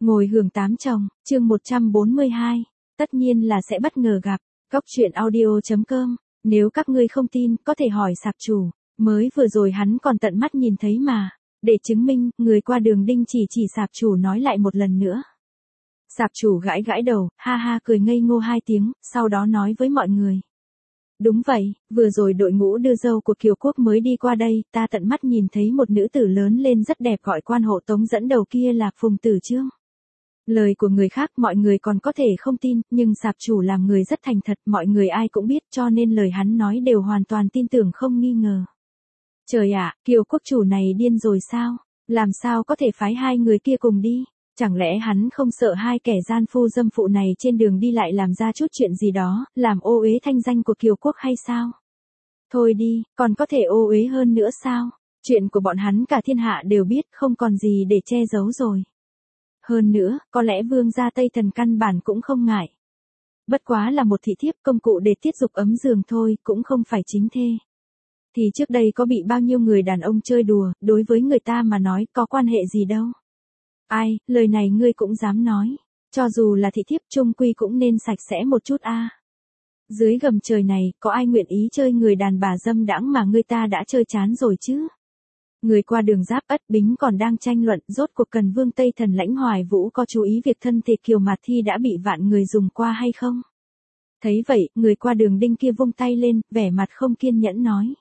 Ngồi hưởng tám chồng, chương 142. Tất nhiên là sẽ bất ngờ gặp. Góc truyện audio.com. Nếu các ngươi không tin, có thể hỏi sạp chủ. Mới vừa rồi hắn còn tận mắt nhìn thấy mà. Để chứng minh, người qua đường Đinh chỉ sạp chủ nói lại một lần nữa. Sạp chủ gãi gãi đầu, ha ha cười ngây ngô hai tiếng, sau đó nói với mọi người. Đúng vậy, vừa rồi đội ngũ đưa dâu của Kiều Quốc mới đi qua đây, ta tận mắt nhìn thấy một nữ tử lớn lên rất đẹp gọi quan hộ tống dẫn đầu kia là Phùng Tử Chương. Lời của người khác mọi người còn có thể không tin, nhưng sạp chủ làm người rất thành thật, mọi người ai cũng biết cho nên lời hắn nói đều hoàn toàn tin tưởng không nghi ngờ. Trời ạ, Kiều Quốc chủ này điên rồi sao? Làm sao có thể phái hai người kia cùng đi? Chẳng lẽ hắn không sợ hai kẻ gian phu dâm phụ này trên đường đi lại làm ra chút chuyện gì đó, làm ô uế thanh danh của Kiều Quốc hay sao? Thôi đi, còn có thể ô uế hơn nữa sao? Chuyện của bọn hắn cả thiên hạ đều biết, không còn gì để che giấu rồi. Hơn nữa, có lẽ vương gia Tây Thần căn bản cũng không ngại. Bất quá là một thị thiếp công cụ để tiết dục ấm giường thôi, cũng không phải chính thê. Thì trước đây có bị bao nhiêu người đàn ông chơi đùa, đối với người ta mà nói có quan hệ gì đâu. Ai, lời này ngươi cũng dám nói. Cho dù là thị thiếp chung quy cũng nên sạch sẽ một chút a. Dưới gầm trời này, có ai nguyện ý chơi người đàn bà dâm đãng mà người ta đã chơi chán rồi chứ? Người qua đường Giáp Ất Bính còn đang tranh luận rốt cuộc Cần Vương Tây Thần Lãnh Hoài Vũ có chú ý việc thân thể Kiều Mạt Thi đã bị vạn người dùng qua hay không? Thấy vậy, người qua đường Đinh kia vung tay lên, vẻ mặt không kiên nhẫn nói.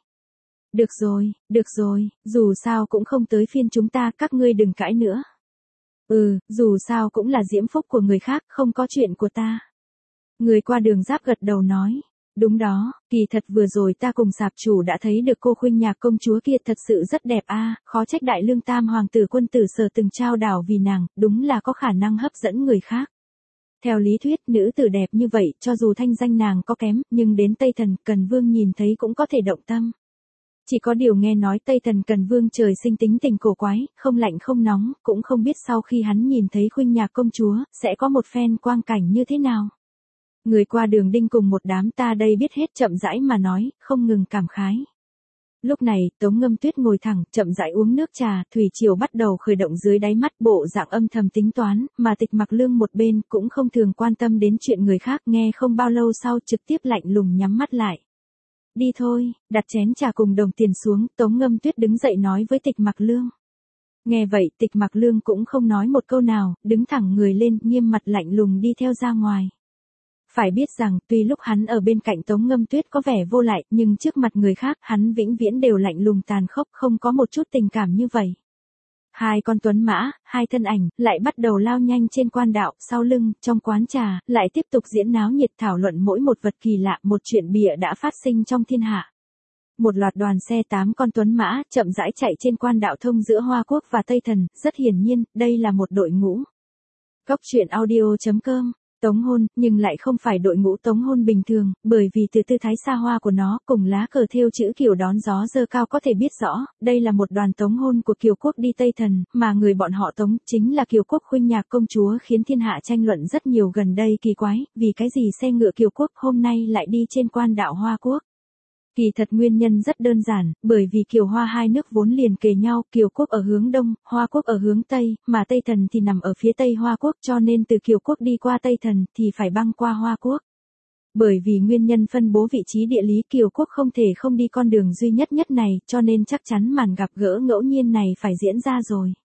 Được rồi, dù sao cũng không tới phiên chúng ta, các ngươi đừng cãi nữa. Dù sao cũng là diễm phúc của người khác, không có chuyện của ta. Người qua đường Giáp gật đầu nói. Đúng đó, kỳ thật vừa rồi ta cùng sạp chủ đã thấy được cô khuynh nhạc công chúa kia thật sự rất đẹp a, khó trách đại lương tam hoàng tử Quân Tử Sở từng trao đảo vì nàng, đúng là có khả năng hấp dẫn người khác. Theo lý thuyết, nữ tử đẹp như vậy, cho dù thanh danh nàng có kém, nhưng đến Tây Thần, Cần Vương nhìn thấy cũng có thể động tâm. Chỉ có điều nghe nói Tây Thần Cần Vương trời sinh tính tình cổ quái, không lạnh không nóng, cũng không biết sau khi hắn nhìn thấy khuynh nhạc công chúa, sẽ có một phen quang cảnh như thế nào. Người qua đường Đinh cùng một đám ta đây biết hết chậm rãi mà nói, không ngừng cảm khái. Lúc này, Tống Ngâm Tuyết ngồi thẳng, chậm rãi uống nước trà, thủy triều bắt đầu khởi động dưới đáy mắt bộ dạng âm thầm tính toán, mà Tịch Mặc Lương một bên cũng không thường quan tâm đến chuyện người khác, nghe không bao lâu sau trực tiếp lạnh lùng nhắm mắt lại. Đi thôi, đặt chén trà cùng đồng tiền xuống, Tống Ngâm Tuyết đứng dậy nói với Tịch Mặc Lương. Nghe vậy, Tịch Mặc Lương cũng không nói một câu nào, đứng thẳng người lên, nghiêm mặt lạnh lùng đi theo ra ngoài. Phải biết rằng, tuy lúc hắn ở bên cạnh Tống Ngâm Tuyết có vẻ vô lại, nhưng trước mặt người khác, hắn vĩnh viễn đều lạnh lùng tàn khốc, không có một chút tình cảm như vậy. Hai con tuấn mã, hai thân ảnh, lại bắt đầu lao nhanh trên quan đạo, sau lưng, trong quán trà, lại tiếp tục diễn náo nhiệt thảo luận mỗi một vật kỳ lạ, một chuyện bịa đã phát sinh trong thiên hạ. Một loạt đoàn xe 8 con tuấn mã, chậm rãi chạy trên quan đạo thông giữa Hoa Quốc và Tây Thần, rất hiển nhiên, đây là một đội ngũ. Góc truyện audio.com. Tống hôn, nhưng lại không phải đội ngũ tống hôn bình thường, bởi vì từ tư thái xa hoa của nó, cùng lá cờ thêu chữ Kiều đón gió dơ cao có thể biết rõ, đây là một đoàn tống hôn của Kiều Quốc đi Tây Thần, mà người bọn họ tống, chính là Kiều Quốc khuynh nhạc công chúa khiến thiên hạ tranh luận rất nhiều gần đây kỳ quái, vì cái gì xe ngựa Kiều Quốc hôm nay lại đi trên quan đạo Hoa Quốc. Kỳ thật nguyên nhân rất đơn giản, bởi vì Kiều Hoa hai nước vốn liền kề nhau, Kiều Quốc ở hướng Đông, Hoa Quốc ở hướng Tây, mà Tây Thần thì nằm ở phía Tây Hoa Quốc cho nên từ Kiều Quốc đi qua Tây Thần thì phải băng qua Hoa Quốc. Bởi vì nguyên nhân phân bố vị trí địa lý Kiều Quốc không thể không đi con đường duy nhất này cho nên chắc chắn màn gặp gỡ ngẫu nhiên này phải diễn ra rồi.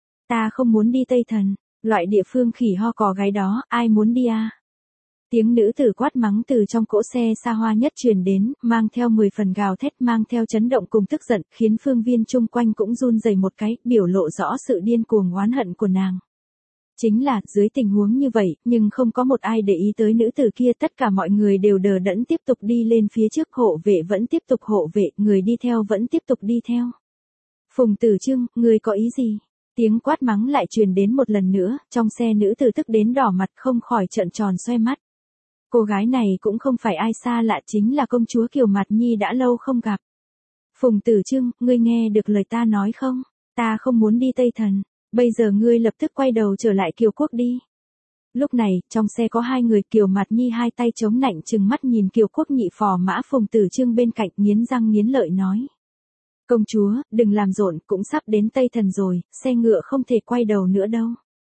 Ta không muốn đi Tây Thần, loại địa phương khỉ ho cò gáy đó, ai muốn đi à? Tiếng nữ tử quát mắng từ trong cỗ xe xa hoa nhất truyền đến, mang theo 10 phần gào thét, mang theo chấn động cùng tức giận, khiến phương viên chung quanh cũng run rẩy một cái, biểu lộ rõ sự điên cuồng oán hận của nàng. Chính là, dưới tình huống như vậy, nhưng không có một ai để ý tới nữ tử kia, tất cả mọi người đều đờ đẫn tiếp tục đi lên phía trước, hộ vệ vẫn tiếp tục hộ vệ, người đi theo vẫn tiếp tục đi theo. Phùng Tử Chương, ngươi có ý gì? Tiếng quát mắng lại truyền đến một lần nữa, trong xe nữ tử tức đến đỏ mặt không khỏi trợn tròn xoe mắt. Cô gái này cũng không phải ai xa lạ, chính là công chúa Kiều Mạt Nhi đã lâu không gặp. Phùng Tử Chương, ngươi nghe được lời ta nói không? Ta không muốn đi Tây Thần, bây giờ ngươi lập tức quay đầu trở lại Kiều Quốc đi. Lúc này, trong xe có hai người, Kiều Mạt Nhi hai tay chống nạnh trừng mắt nhìn Kiều Quốc nhị phò mã Phùng Tử Chương bên cạnh, nghiến răng nghiến lợi nói. Công chúa, đừng làm rộn, cũng sắp đến Tây Thần rồi, xe ngựa không thể quay đầu nữa đâu.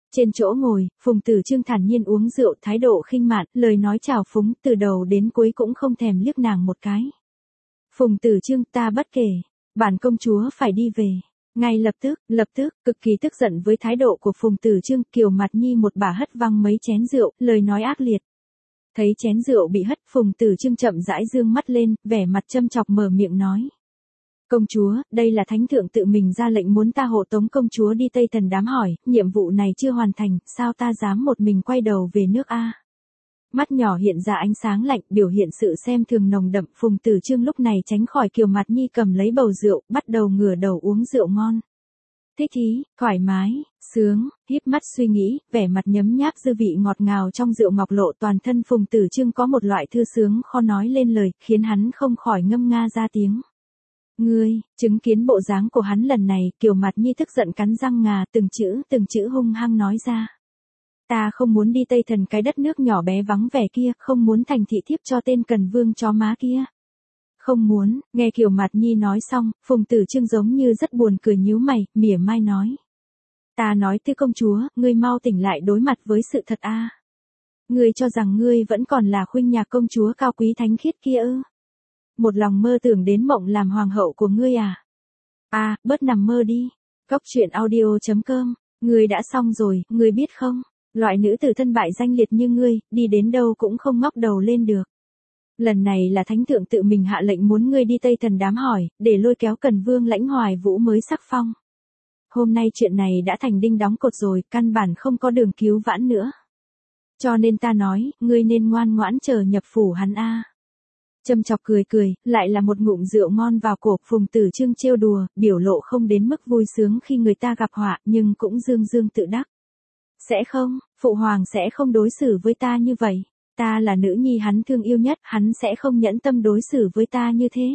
Trên chỗ ngồi, Phùng Tử Chương thản nhiên uống rượu, thái độ khinh mạn, lời nói trào phúng, từ đầu đến cuối cũng không thèm liếc nàng một cái. Phùng Tử Chương, ta bất kể, bản công chúa phải đi về. Ngay lập tức, cực kỳ tức giận với thái độ của Phùng Tử Chương, Kiều Mạt Nhi một bà hất văng mấy chén rượu, lời nói ác liệt. Thấy chén rượu bị hất, Phùng Tử Chương chậm rãi dương mắt lên, vẻ mặt châm chọc mở miệng nói. Công chúa, đây là thánh thượng tự mình ra lệnh muốn ta hộ tống công chúa đi Tây Thần đám hỏi, nhiệm vụ này chưa hoàn thành, sao ta dám một mình quay đầu về nước a? Mắt nhỏ hiện ra ánh sáng lạnh, biểu hiện sự xem thường nồng đậm. Phùng Tử Chương lúc này tránh khỏi Kiều Mạt Nhi cầm lấy bầu rượu, bắt đầu ngửa đầu uống rượu ngon. Thích thí, thoải mái, sướng, híp mắt suy nghĩ, vẻ mặt nhấm nháp dư vị ngọt ngào trong rượu ngọc lộ, toàn thân Phùng Tử Chương có một loại thư sướng khó nói lên lời, khiến hắn không khỏi ngâm nga ra tiếng. Ngươi, chứng kiến bộ dáng của hắn lần này, Kiều Mạt Nhi tức giận cắn răng ngà, từng chữ hung hăng nói ra. Ta không muốn đi Tây Thần, cái đất nước nhỏ bé vắng vẻ kia, không muốn thành thị thiếp cho tên Cần Vương chó má kia. Không muốn. Nghe Kiều Mạt Nhi nói xong, Phùng Tử Chương giống như rất buồn cười nhíu mày, mỉa mai nói. Ta nói tư công chúa, ngươi mau tỉnh lại đối mặt với sự thật a. Ngươi cho rằng ngươi vẫn còn là khuynh nhạc công chúa cao quý thánh khiết kia ư? Một lòng mơ tưởng đến mộng làm hoàng hậu của ngươi à? Bớt nằm mơ đi. Cóc truyện audio.com. Ngươi đã xong rồi, ngươi biết không? Loại nữ tử thân bại danh liệt như ngươi, đi đến đâu cũng không ngóc đầu lên được. Lần này là thánh thượng tự mình hạ lệnh muốn ngươi đi Tây Thần đám hỏi, để lôi kéo Cần Vương Lãnh Hoài Vũ mới sắc phong. Hôm nay chuyện này đã thành đinh đóng cột rồi, căn bản không có đường cứu vãn nữa. Cho nên ta nói, ngươi nên ngoan ngoãn chờ nhập phủ hắn a. Châm chọc cười, lại là một ngụm rượu ngon vào cổ. Phùng Tử Chương trêu đùa, biểu lộ không đến mức vui sướng khi người ta gặp họa, nhưng cũng dương tự đắc. Sẽ không, phụ hoàng sẽ không đối xử với ta như vậy. Ta là nữ nhi hắn thương yêu nhất, hắn sẽ không nhẫn tâm đối xử với ta như thế.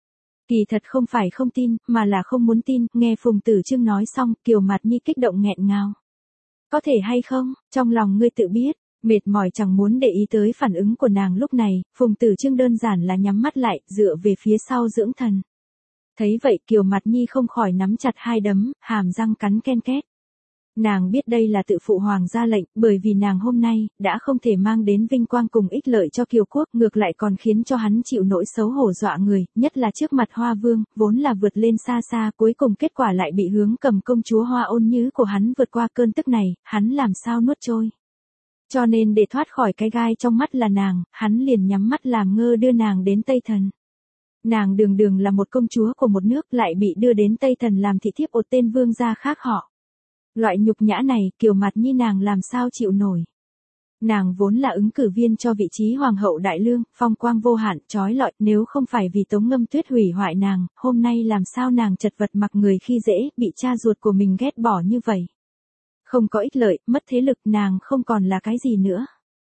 Kỳ thật không phải không tin, mà là không muốn tin. Nghe Phùng Tử Chương nói xong, Kiều Mạt Nhi kích động nghẹn ngào. Có thể hay không, trong lòng ngươi tự biết. Mệt mỏi chẳng muốn để ý tới phản ứng của nàng lúc này, Phùng Tử Chương đơn giản là nhắm mắt lại, dựa về phía sau dưỡng thần. Thấy vậy Kiều Mạt Nhi không khỏi nắm chặt hai đấm, hàm răng cắn ken két. Nàng biết đây là tự phụ hoàng ra lệnh, bởi vì nàng hôm nay, đã không thể mang đến vinh quang cùng ích lợi cho Kiều quốc, ngược lại còn khiến cho hắn chịu nỗi xấu hổ dọa người, nhất là trước mặt Hoa Vương, vốn là vượt lên xa, cuối cùng kết quả lại bị Hướng Cầm công chúa Hoa Ôn Nhứ của hắn vượt qua cơn tức này, hắn làm sao nuốt trôi. Cho nên để thoát khỏi cái gai trong mắt là nàng, hắn liền nhắm mắt làm ngơ đưa nàng đến Tây Thần. Nàng đường là một công chúa của một nước lại bị đưa đến Tây Thần làm thị thiếp một tên vương gia khác họ. Loại nhục nhã này, Kiều Mạt Nhi nàng làm sao chịu nổi. Nàng vốn là ứng cử viên cho vị trí hoàng hậu đại lương, phong quang vô hạn, trói lọi, nếu không phải vì Tống Ngâm Tuyết hủy hoại nàng, hôm nay làm sao nàng chật vật mặc người khi dễ, bị cha ruột của mình ghét bỏ như vậy. Không có ích lợi, mất thế lực, nàng không còn là cái gì nữa.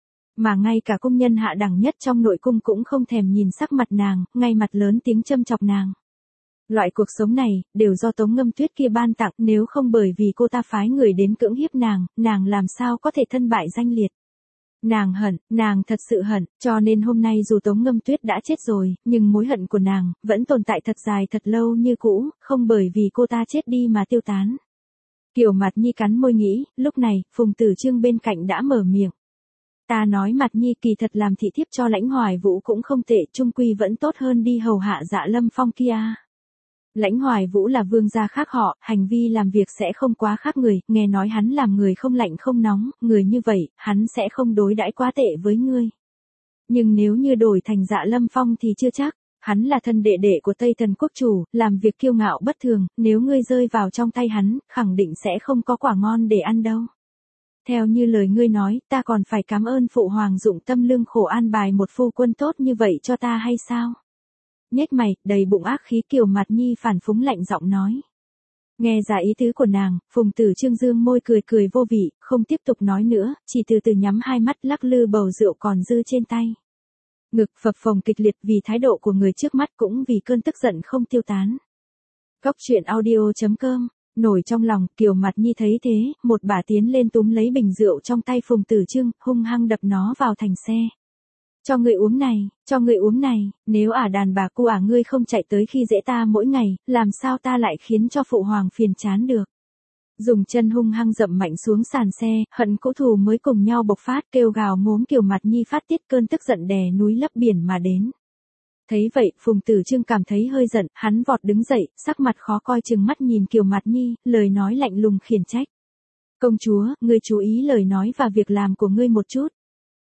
Mà ngay cả cung nhân hạ đẳng nhất trong nội cung cũng không thèm nhìn sắc mặt nàng, ngay mặt lớn tiếng châm chọc nàng. Loại cuộc sống này, đều do Tống Ngâm Tuyết kia ban tặng, nếu không bởi vì cô ta phái người đến cưỡng hiếp nàng làm sao có thể thân bại danh liệt. Nàng hận, nàng thật sự hận, cho nên hôm nay dù Tống Ngâm Tuyết đã chết rồi, nhưng mối hận của nàng, vẫn tồn tại thật dài thật lâu như cũ, không bởi vì cô ta chết đi mà tiêu tán. Kiều Mạt Nhi cắn môi nghĩ, lúc này, Phùng Tử Chương bên cạnh đã mở miệng. Ta nói Mạt Nhi kỳ thật làm thị thiếp cho Lãnh Hoài Vũ cũng không tệ, chung quy vẫn tốt hơn đi hầu hạ Dạ Lâm Phong kia. Lãnh Hoài Vũ là vương gia khác họ, hành vi làm việc sẽ không quá khác người, nghe nói hắn làm người không lạnh không nóng, người như vậy, hắn sẽ không đối đãi quá tệ với ngươi. Nhưng nếu như đổi thành Dạ Lâm Phong thì chưa chắc, hắn là thân đệ đệ của Tây Thần quốc chủ, làm việc kiêu ngạo bất thường, nếu ngươi rơi vào trong tay hắn, khẳng định sẽ không có quả ngon để ăn đâu. Theo như lời ngươi nói, ta còn phải cảm ơn phụ hoàng dụng tâm lương khổ an bài một phu quân tốt như vậy cho ta hay sao? Nhếch mày, đầy bụng ác khí Kiều Mạt Nhi phản phúng lạnh giọng nói. Nghe ra ý tứ của nàng, Phùng Tử Chương dương môi cười vô vị, không tiếp tục nói nữa, chỉ từ từ nhắm hai mắt lắc lư bầu rượu còn dư trên tay. Ngực phập phồng kịch liệt vì thái độ của người trước mắt cũng vì cơn tức giận không tiêu tán. Cóc truyện audio.com. Nổi trong lòng, Kiều Mạt Nhi thấy thế, một bà tiến lên túm lấy bình rượu trong tay Phùng Tử Chương, hung hăng đập nó vào thành xe. Cho người uống này, nếu đàn bà cu ngươi không chạy tới khi dễ ta mỗi ngày, làm sao ta lại khiến cho phụ hoàng phiền chán được. Dùng chân hung hăng dậm mạnh xuống sàn xe, hận cũ thù mới cùng nhau bộc phát, kêu gào mốm Kiều Mạt Nhi phát tiết cơn tức giận đè núi lấp biển mà đến. Thấy vậy, Phùng Tử Trương cảm thấy hơi giận, hắn vọt đứng dậy, sắc mặt khó coi chừng mắt nhìn Kiều Mạt Nhi, lời nói lạnh lùng khiển trách. Công chúa, ngươi chú ý lời nói và việc làm của ngươi một chút.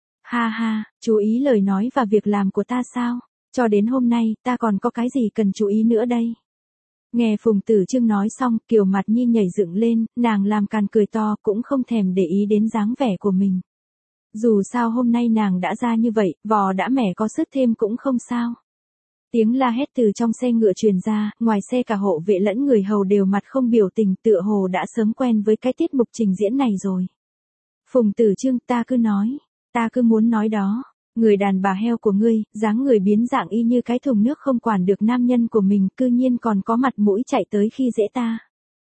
Ha ha, chú ý lời nói và việc làm của ta sao? Cho đến hôm nay, ta còn có cái gì cần chú ý nữa đây? Nghe Phùng Tử Trương nói xong, Kiều Mạt Nhi nhảy dựng lên, nàng làm càn cười to, cũng không thèm để ý đến dáng vẻ của mình. Dù sao hôm nay nàng đã ra như vậy, vò đã mẻ có sứt thêm cũng không sao. Tiếng la hét từ trong xe ngựa truyền ra, ngoài xe cả hộ vệ lẫn người hầu đều mặt không biểu tình, tựa hồ đã sớm quen với cái tiết mục trình diễn này rồi. Phùng Tử Trương, ta cứ nói, ta cứ muốn nói đó, người đàn bà heo của ngươi, dáng người biến dạng y như cái thùng nước không quản được nam nhân của mình, cư nhiên còn có mặt mũi chạy tới khi dễ ta.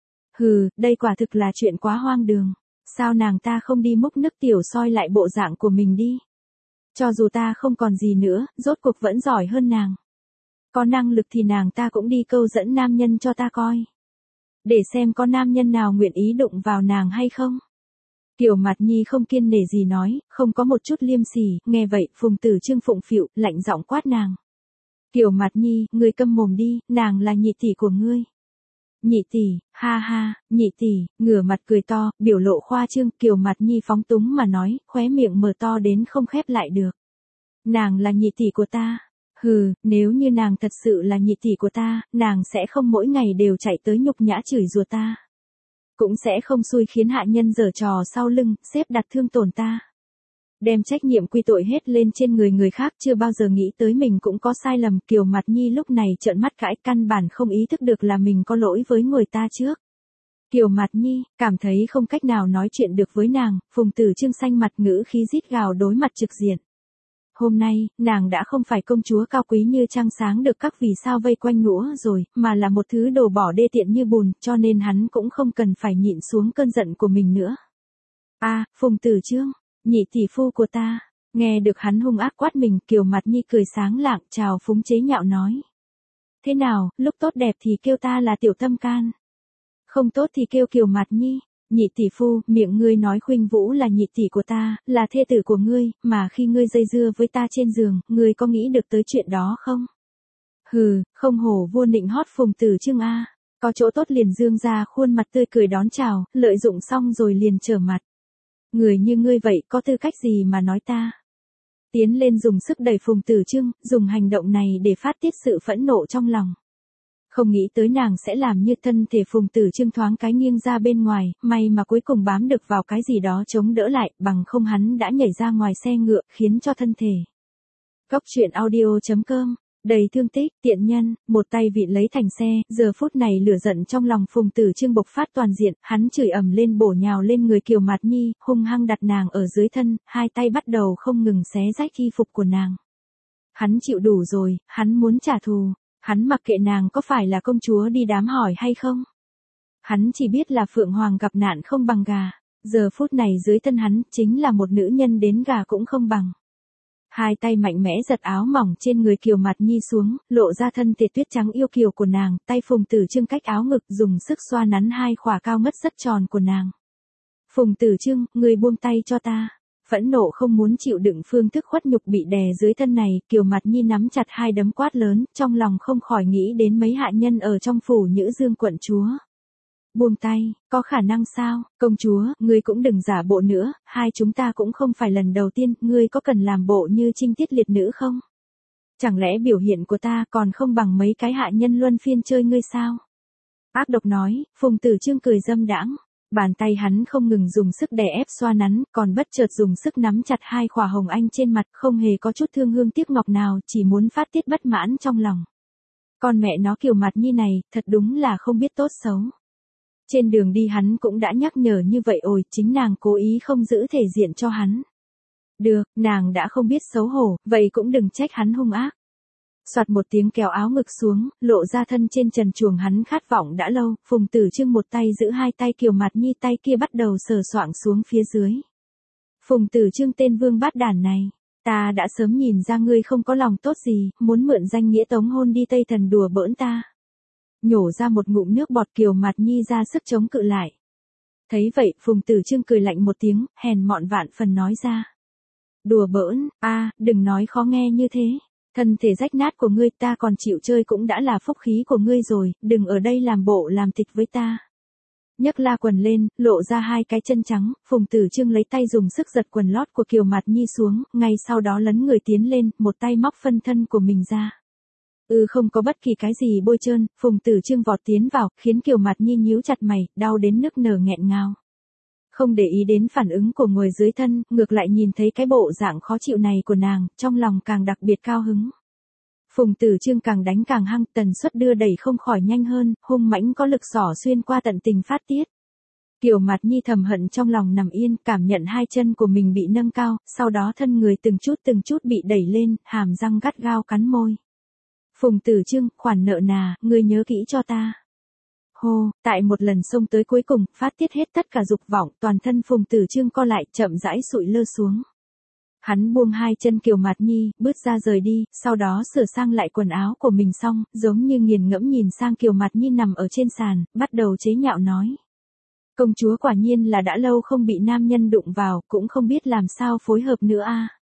Hừ, đây quả thực là chuyện quá hoang đường, sao nàng ta không đi múc nước tiểu soi lại bộ dạng của mình đi. Cho dù ta không còn gì nữa, rốt cuộc vẫn giỏi hơn nàng. Có năng lực thì nàng ta cũng đi câu dẫn nam nhân cho ta coi. Để xem có nam nhân nào nguyện ý đụng vào nàng hay không. Kiều Mạt Nhi không kiêng nể gì nói, không có một chút liêm sỉ, nghe vậy, Phùng Tử Trương phụng phịu, lạnh giọng quát nàng. Kiều Mạt Nhi, ngươi câm mồm đi, nàng là nhị tỷ của ngươi. Nhị tỷ, ha ha, nhị tỷ, ngửa mặt cười to, biểu lộ khoa trương, Kiều Mạt Nhi phóng túng mà nói, khóe miệng mở to đến không khép lại được. Nàng là nhị tỷ của ta. Hừ, nếu như nàng thật sự là nhị tỷ của ta, nàng sẽ không mỗi ngày đều chạy tới nhục nhã chửi rủa ta. Cũng sẽ không xui khiến hạ nhân giở trò sau lưng, xếp đặt thương tổn ta. Đem trách nhiệm quy tội hết lên trên người khác, chưa bao giờ nghĩ tới mình cũng có sai lầm. Kiều Mạt Nhi lúc này trợn mắt cãi, căn bản không ý thức được là mình có lỗi với người ta trước. Kiều Mạt Nhi, cảm thấy không cách nào nói chuyện được với nàng, Phùng Tử Trương xanh mặt ngữ khí rít gào đối mặt trực diện. Hôm nay, nàng đã không phải công chúa cao quý như trăng sáng được các vì sao vây quanh nũa rồi, mà là một thứ đồ bỏ đê tiện như bùn, cho nên hắn cũng không cần phải nhịn xuống cơn giận của mình nữa. Phùng Tử Trương, nhị tỷ phu của ta, nghe được hắn hung ác quát mình, Kiều Mạt Nhi cười sáng lạng, chào phúng chế nhạo nói. Thế nào, lúc tốt đẹp thì kêu ta là tiểu tâm can. Không tốt thì kêu Kiều Mạt Nhi. Nhị tỷ phu, miệng ngươi nói Khuynh Vũ là nhị tỷ của ta, là thê tử của ngươi, mà khi ngươi dây dưa với ta trên giường, ngươi có nghĩ được tới chuyện đó không? Hừ, không hổ vua nịnh hót Phùng Tử Trương a, có chỗ tốt liền dương ra khuôn mặt tươi cười đón chào, lợi dụng xong rồi liền trở mặt. Người như ngươi vậy có tư cách gì mà nói ta? Tiến lên dùng sức đẩy Phùng Tử Trương, dùng hành động này để phát tiết sự phẫn nộ trong lòng. Không nghĩ tới nàng sẽ làm như thân thể Phùng Tử Trương thoáng cái nghiêng ra bên ngoài, may mà cuối cùng bám được vào cái gì đó chống đỡ lại, bằng không hắn đã nhảy ra ngoài xe ngựa, khiến cho thân thể. Góc truyện audio.com, đầy thương tích, tiện nhân, một tay vịn lấy thành xe, giờ phút này lửa giận trong lòng Phùng Tử Trương bộc phát toàn diện, hắn chửi ầm lên bổ nhào lên người Kiều Mạt Nhi, hung hăng đặt nàng ở dưới thân, hai tay bắt đầu không ngừng xé rách y phục của nàng. Hắn chịu đủ rồi, hắn muốn trả thù. Hắn mặc kệ nàng có phải là công chúa đi đám hỏi hay không. Hắn chỉ biết là Phượng Hoàng gặp nạn không bằng gà. Giờ phút này dưới thân hắn chính là một nữ nhân đến gà cũng không bằng. Hai tay mạnh mẽ giật áo mỏng trên người Kiều Mạt Nhi xuống, lộ ra thân thể tuyết trắng yêu kiều của nàng, tay Phùng Tử Trương cách áo ngực dùng sức xoa nắn hai khỏa cao ngất rất tròn của nàng. Phùng Tử Trương, ngươi buông tay cho ta. Phẫn nộ không muốn chịu đựng phương thức khuất nhục bị đè dưới thân này, Kiều Mạt Nhi nắm chặt hai đấm quát lớn, trong lòng không khỏi nghĩ đến mấy hạ nhân ở trong phủ Nhữ Dương quận chúa. Buông tay, có khả năng sao, công chúa, ngươi cũng đừng giả bộ nữa, hai chúng ta cũng không phải lần đầu tiên, ngươi có cần làm bộ như trinh tiết liệt nữ không? Chẳng lẽ biểu hiện của ta còn không bằng mấy cái hạ nhân luân phiên chơi ngươi sao? Ác độc nói, Phùng Tử Trương cười dâm đãng. Bàn tay hắn không ngừng dùng sức đè ép xoa nắn, còn bất chợt dùng sức nắm chặt hai khỏa hồng anh trên mặt, không hề có chút thương hương tiếc ngọc nào, chỉ muốn phát tiết bất mãn trong lòng. Con mẹ nó Kiều Mạt Nhi này, thật đúng là không biết tốt xấu. Trên đường đi hắn cũng đã nhắc nhở như vậy ôi, chính nàng cố ý không giữ thể diện cho hắn. Được, nàng đã không biết xấu hổ, vậy cũng đừng trách hắn hung ác. Soạt một tiếng kéo áo ngực xuống, lộ ra thân trên trần truồng hắn khát vọng đã lâu, Phùng Tử Trương một tay giữ hai tay Kiều Mạt Nhi, tay kia bắt đầu sờ soạng xuống phía dưới. Phùng Tử Trương tên vương bát đản này, ta đã sớm nhìn ra ngươi không có lòng tốt gì, muốn mượn danh nghĩa tống hôn đi Tây Thần đùa bỡn ta. Nhổ ra một ngụm nước bọt, Kiều Mạt Nhi ra sức chống cự lại. Thấy vậy, Phùng Tử Chương cười lạnh một tiếng, hèn mọn vạn phần nói ra. Đùa bỡn, đừng nói khó nghe như thế. Thân thể rách nát của ngươi ta còn chịu chơi cũng đã là phúc khí của ngươi rồi, đừng ở đây làm bộ làm tịch với ta. Nhấc la quần lên, lộ ra hai cái chân trắng, Phùng Tử Chương lấy tay dùng sức giật quần lót của Kiều Mạt Nhi xuống, ngay sau đó lấn người tiến lên, một tay móc phân thân của mình ra. Không có bất kỳ cái gì bôi trơn, Phùng Tử Chương vọt tiến vào, khiến Kiều Mạt Nhi nhíu chặt mày, đau đến nức nở nghẹn ngào. Không để ý đến phản ứng của người dưới thân, ngược lại nhìn thấy cái bộ dạng khó chịu này của nàng, trong lòng càng đặc biệt cao hứng. Phùng Tử Chương càng đánh càng hăng, tần suất đưa đẩy không khỏi nhanh hơn, hung mãnh có lực xỏ xuyên qua tận tình phát tiết. Kiều Mạt Nhi thầm hận trong lòng nằm yên, cảm nhận hai chân của mình bị nâng cao, sau đó thân người từng chút bị đẩy lên, hàm răng gắt gao cắn môi. Phùng Tử Chương, khoản nợ nà, ngươi nhớ kỹ cho ta. Hô, tại một lần xông tới cuối cùng, phát tiết hết tất cả dục vọng, toàn thân Phùng Tử Chương co lại, chậm rãi sụi lơ xuống. Hắn buông hai chân Kiều Mạt Nhi, bước ra rời đi, sau đó sửa sang lại quần áo của mình xong, giống như nghiền ngẫm nhìn sang Kiều Mạt Nhi nằm ở trên sàn, bắt đầu chế nhạo nói. Công chúa quả nhiên là đã lâu không bị nam nhân đụng vào, cũng không biết làm sao phối hợp nữa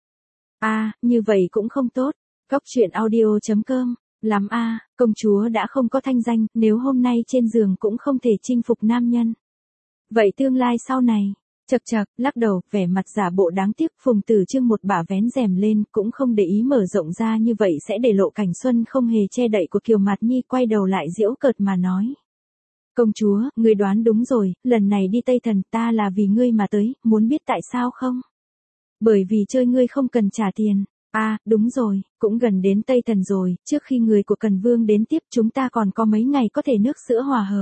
như vậy cũng không tốt. Cóc truyện audio.com, lắm công chúa đã không có thanh danh, nếu hôm nay trên giường cũng không thể chinh phục nam nhân. Vậy tương lai sau này, chật chật, lắc đầu, vẻ mặt giả bộ đáng tiếc, Phùng Tử Chương một bả vén rèm lên, cũng không để ý mở rộng ra như vậy sẽ để lộ cảnh xuân không hề che đậy của Kiều Mạt Nhi, quay đầu lại giễu cợt mà nói. Công chúa, ngươi đoán đúng rồi, lần này đi Tây Thần ta là vì ngươi mà tới, muốn biết tại sao không? Bởi vì chơi ngươi không cần trả tiền. Đúng rồi, cũng gần đến Tây Thần rồi, trước khi người của Cần Vương đến tiếp chúng ta còn có mấy ngày có thể nước sữa hòa hợp.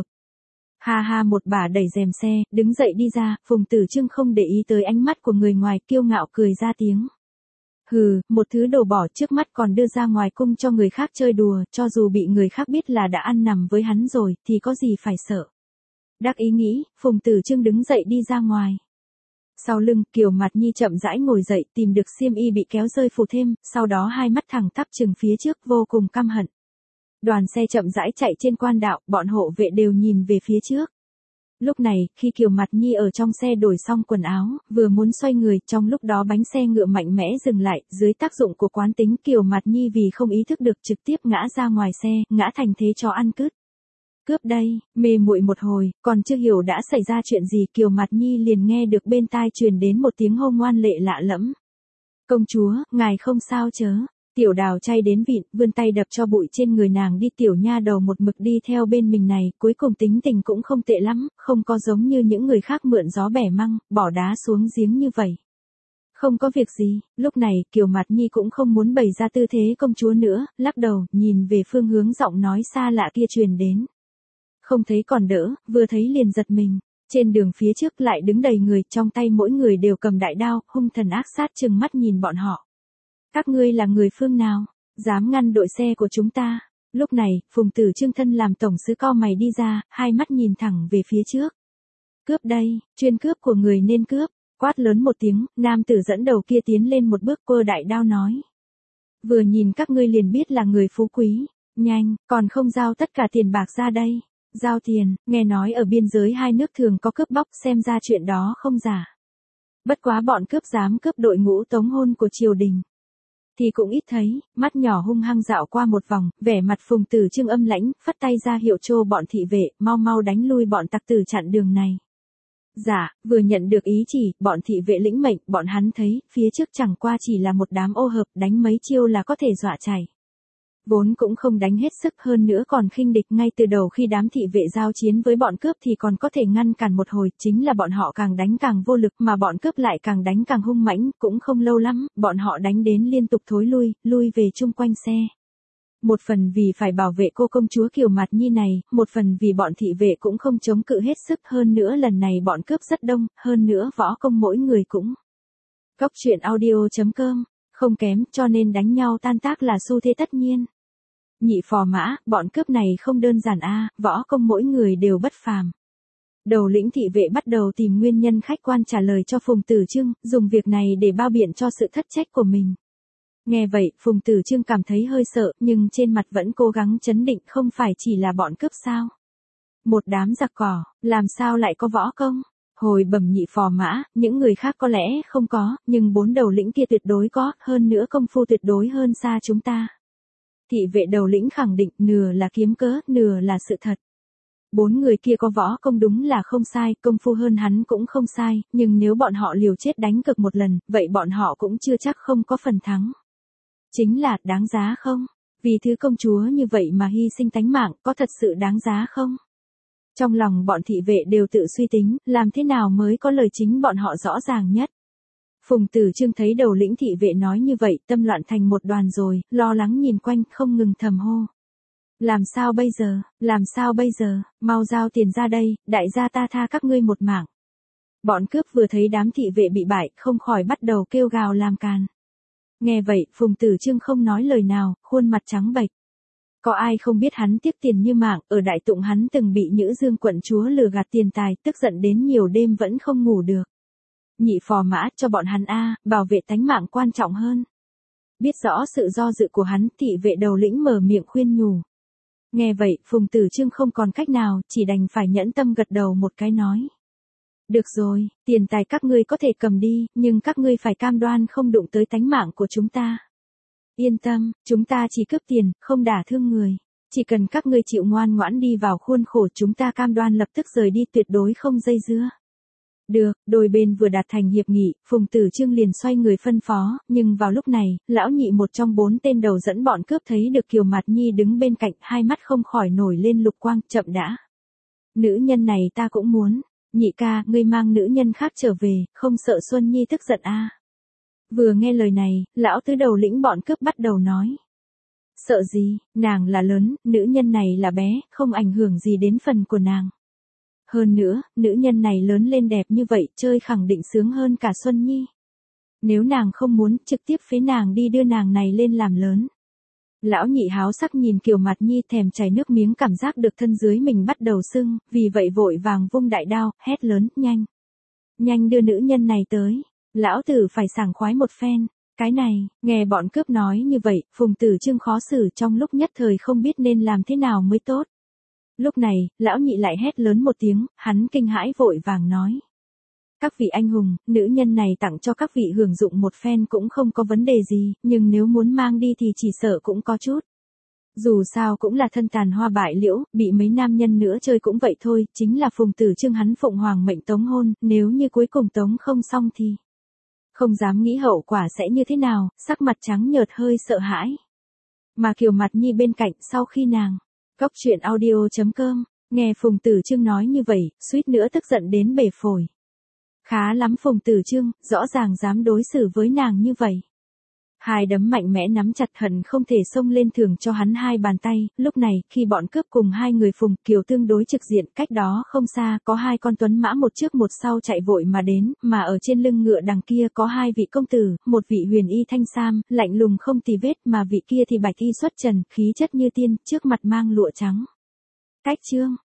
Ha một bà đẩy rèm xe, đứng dậy đi ra, Phùng Tử Chương không để ý tới ánh mắt của người ngoài, kiêu ngạo cười ra tiếng. Hừ, một thứ đồ bỏ trước mắt còn đưa ra ngoài cung cho người khác chơi đùa, cho dù bị người khác biết là đã ăn nằm với hắn rồi, thì có gì phải sợ. Đắc ý nghĩ, Phùng Tử Chương đứng dậy đi ra ngoài. Sau lưng, Kiều Mạt Nhi chậm rãi ngồi dậy, tìm được xiêm y bị kéo rơi phủ thêm, sau đó hai mắt thẳng tắp chừng phía trước, vô cùng căm hận. Đoàn xe chậm rãi chạy trên quan đạo, bọn hộ vệ đều nhìn về phía trước. Lúc này, khi Kiều Mạt Nhi ở trong xe đổi xong quần áo, vừa muốn xoay người, trong lúc đó bánh xe ngựa mạnh mẽ dừng lại, dưới tác dụng của quán tính Kiều Mạt Nhi vì không ý thức được trực tiếp ngã ra ngoài xe, ngã thành thế chó ăn cứt. Cướp đây, mê muội một hồi, còn chưa hiểu đã xảy ra chuyện gì, Kiều Mạt Nhi liền nghe được bên tai truyền đến một tiếng hô ngoan lệ lạ lẫm. Công chúa, ngài không sao chớ? Tiểu Đào chay đến vịn, vươn tay đập cho bụi trên người nàng đi, tiểu nha đầu một mực đi theo bên mình này, cuối cùng tính tình cũng không tệ lắm, không có giống như những người khác mượn gió bẻ măng, bỏ đá xuống giếng như vậy. Không có việc gì, lúc này Kiều Mạt Nhi cũng không muốn bày ra tư thế công chúa nữa, lắc đầu, nhìn về phương hướng giọng nói xa lạ kia truyền đến. Không thấy còn đỡ, vừa thấy liền giật mình. Trên đường phía trước lại đứng đầy người, trong tay mỗi người đều cầm đại đao, hung thần ác sát trừng mắt nhìn bọn họ. Các ngươi là người phương nào? Dám ngăn đội xe của chúng ta? Lúc này, Phùng Tử Chương thân làm tổng sứ co mày đi ra, hai mắt nhìn thẳng về phía trước. Cướp đây, chuyên cướp của người nên cướp. Quát lớn một tiếng, nam tử dẫn đầu kia tiến lên một bước, quơ đại đao nói. Vừa nhìn các ngươi liền biết là người phú quý. Nhanh, còn không giao tất cả tiền bạc ra đây. Giao tiền, nghe nói ở biên giới hai nước thường có cướp bóc, xem ra chuyện đó không giả. Bất quá bọn cướp dám cướp đội ngũ tống hôn của triều đình thì cũng ít thấy. Mắt nhỏ hung hăng dạo qua một vòng, vẻ mặt Phùng Tử Chương âm lãnh, phất tay ra hiệu cho bọn thị vệ, mau đánh lui bọn tặc tử chặn đường này. Dạ, vừa nhận được ý chỉ, bọn thị vệ lĩnh mệnh, bọn hắn thấy, phía trước chẳng qua chỉ là một đám ô hợp, đánh mấy chiêu là có thể dọa chạy. Vốn cũng không đánh hết sức, hơn nữa còn khinh địch, ngay từ đầu khi đám thị vệ giao chiến với bọn cướp thì còn có thể ngăn cản một hồi, chính là bọn họ càng đánh càng vô lực, mà bọn cướp lại càng đánh càng hung mãnh, cũng không lâu lắm, bọn họ đánh đến liên tục thối lui về chung quanh xe. Một phần vì phải bảo vệ cô công chúa Kiều Mạt Nhi này, một phần vì bọn thị vệ cũng không chống cự hết sức, hơn nữa lần này bọn cướp rất đông, hơn nữa võ công mỗi người cũng. Cóc truyện audio.com, không kém, cho nên đánh nhau tan tác là xu thế tất nhiên. Nhị phò mã, bọn cướp này không đơn giản võ công mỗi người đều bất phàm. Đầu lĩnh thị vệ bắt đầu tìm nguyên nhân khách quan trả lời cho Phùng Tử Chương, dùng việc này để bao biện cho sự thất trách của mình. Nghe vậy, Phùng Tử Chương cảm thấy hơi sợ, nhưng trên mặt vẫn cố gắng trấn định, không phải chỉ là bọn cướp sao? Một đám giặc cỏ, làm sao lại có võ công? Hồi bẩm nhị phò mã, những người khác có lẽ không có, nhưng 4 đầu lĩnh kia tuyệt đối có, hơn nữa công phu tuyệt đối hơn xa chúng ta. Thị vệ đầu lĩnh khẳng định nửa là kiếm cớ, nửa là sự thật. 4 người kia có võ công đúng là không sai, công phu hơn hắn cũng không sai, nhưng nếu bọn họ liều chết đánh cực một lần, vậy bọn họ cũng chưa chắc không có phần thắng. Chính là, đáng giá không? Vì thứ công chúa như vậy mà hy sinh tánh mạng, có thật sự đáng giá không? Trong lòng bọn thị vệ đều tự suy tính, làm thế nào mới có lời chính bọn họ rõ ràng nhất. Phùng Tử Chương thấy đầu lĩnh thị vệ nói như vậy, tâm loạn thành một đoàn rồi, lo lắng nhìn quanh, không ngừng thầm hô. Làm sao bây giờ, làm sao bây giờ, mau giao tiền ra đây, đại gia ta tha các ngươi một mạng. Bọn cướp vừa thấy đám thị vệ bị bại, không khỏi bắt đầu kêu gào làm càn. Nghe vậy, Phùng Tử Chương không nói lời nào, khuôn mặt trắng bệch. Có ai không biết hắn tiếc tiền như mạng, ở Đại Tụng hắn từng bị Nhữ Dương quận chúa lừa gạt tiền tài, tức giận đến nhiều đêm vẫn không ngủ được. Nhị phò mã cho bọn hắn bảo vệ tánh mạng quan trọng hơn. Biết rõ sự do dự của hắn, thị vệ đầu lĩnh mở miệng khuyên nhủ. Nghe vậy, Phùng Tử Chương không còn cách nào, chỉ đành phải nhẫn tâm gật đầu một cái nói. Được rồi, tiền tài các ngươi có thể cầm đi, nhưng các ngươi phải cam đoan không đụng tới tánh mạng của chúng ta. Yên tâm, chúng ta chỉ cướp tiền, không đả thương người. Chỉ cần các ngươi chịu ngoan ngoãn đi vào khuôn khổ, chúng ta cam đoan lập tức rời đi, tuyệt đối không dây dưa. Được, đôi bên vừa đạt thành hiệp nghị, Phùng Tử Chương liền xoay người phân phó, nhưng vào lúc này, lão nhị một trong 4 tên đầu dẫn bọn cướp thấy được Kiều Mạt Nhi đứng bên cạnh, hai mắt không khỏi nổi lên lục quang, chậm đã. Nữ nhân này ta cũng muốn, nhị ca, ngươi mang nữ nhân khác trở về, không sợ Xuân Nhi tức giận Vừa nghe lời này, lão tứ đầu lĩnh bọn cướp bắt đầu nói. Sợ gì, nàng là lớn, nữ nhân này là bé, không ảnh hưởng gì đến phần của nàng. Hơn nữa, nữ nhân này lớn lên đẹp như vậy, chơi khẳng định sướng hơn cả Xuân Nhi. Nếu nàng không muốn, trực tiếp phế nàng đi đưa nàng này lên làm lớn. Lão nhị háo sắc nhìn Kiều Mạt Nhi thèm chảy nước miếng, cảm giác được thân dưới mình bắt đầu sưng, vì vậy vội vàng vung đại đao, hét lớn, nhanh. Nhanh đưa nữ nhân này tới. Lão tử phải sảng khoái một phen. Cái này, nghe bọn cướp nói như vậy, Phùng Tử Chương khó xử, trong lúc nhất thời không biết nên làm thế nào mới tốt. Lúc này, lão nhị lại hét lớn một tiếng, hắn kinh hãi vội vàng nói. Các vị anh hùng, nữ nhân này tặng cho các vị hưởng dụng một phen cũng không có vấn đề gì, nhưng nếu muốn mang đi thì chỉ sợ cũng có chút. Dù sao cũng là thân tàn hoa bại liễu, bị mấy nam nhân nữa chơi cũng vậy thôi, chính là Phùng Tử Chương hắn phụng hoàng mệnh tống hôn, nếu như cuối cùng tống không xong thì... Không dám nghĩ hậu quả sẽ như thế nào, sắc mặt trắng nhợt hơi sợ hãi. Mà Kiều Mạt Nhi bên cạnh sau khi nàng, Cóc Truyện Audio.com, nghe Phùng Tử Chương nói như vậy, suýt nữa tức giận đến bể phổi. Khá lắm Phùng Tử Chương, rõ ràng dám đối xử với nàng như vậy. Hai đấm mạnh mẽ nắm chặt, hận không thể xông lên thưởng cho hắn 2 bàn tay. Lúc này, khi bọn cướp cùng 2 người Phùng Kiều tương đối trực diện, cách đó không xa, có 2 con tuấn mã một trước một sau chạy vội mà đến, mà ở trên lưng ngựa đằng kia có 2 vị công tử, một vị huyền y thanh sam, lạnh lùng không tì vết, mà vị kia thì bạch y xuất trần, khí chất như tiên, trước mặt mang lụa trắng. Cách chương